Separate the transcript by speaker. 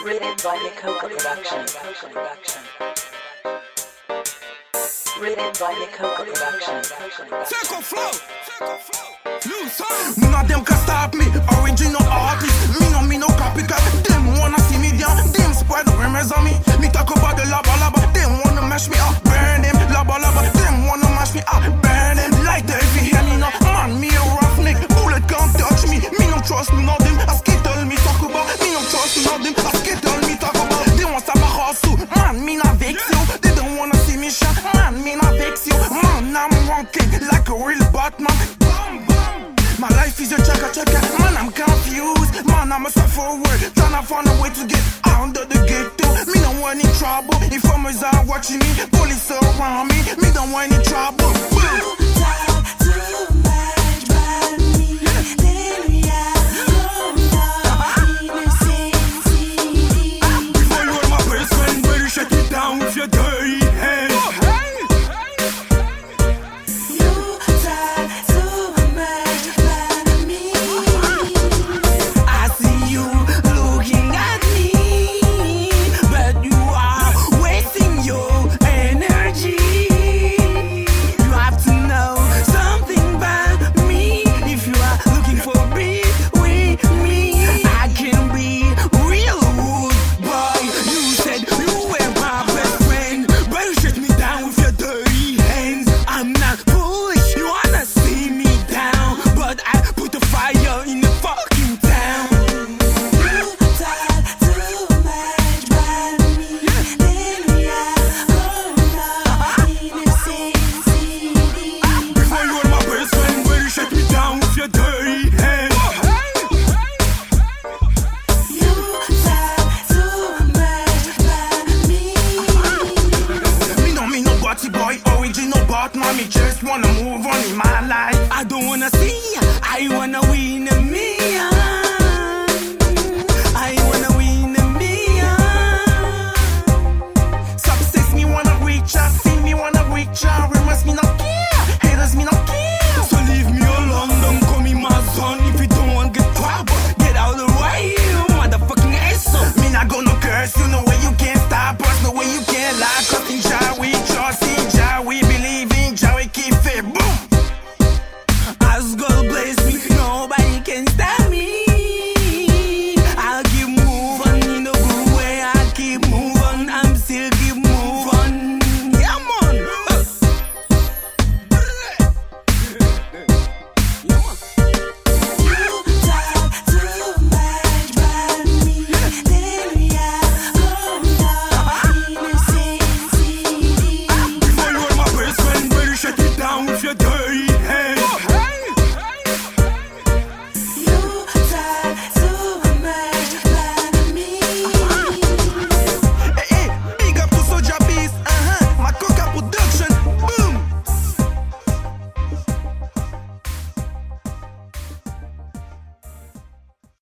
Speaker 1: Written by Nicoca Production. Written by Nicoca Production.
Speaker 2: Circle flow. New song. None of them can stop me. Original artist. Me no copycat. Them wanna see me down. Them spread rumors on me. Me talk about the lava lava. Them wanna mash me up. Burn them. Lava lava. Them wanna mash me up. Burn them. Like the if you hear me now. Man, me a roughneck. Bullet can't touch me. Me no trust none of them. I skittle me talk about. Me no trust none of them. I skittle me talk about. They want some hustle. Man, me not vex you. They don't wanna see me shine. Man, me not vex you. Man, I'm walking like a real Batman. My life is a checker. Man, I'm confused. Man, I'm a forward. Trying to find a way to get out of the ghetto. Me don't want any trouble. Informers are watching me. Police around me. Me don't want any trouble. Before you are my best friend, better shut it down with your dirty hands. Boy, original Batman, me just wanna move on in my life. I don't wanna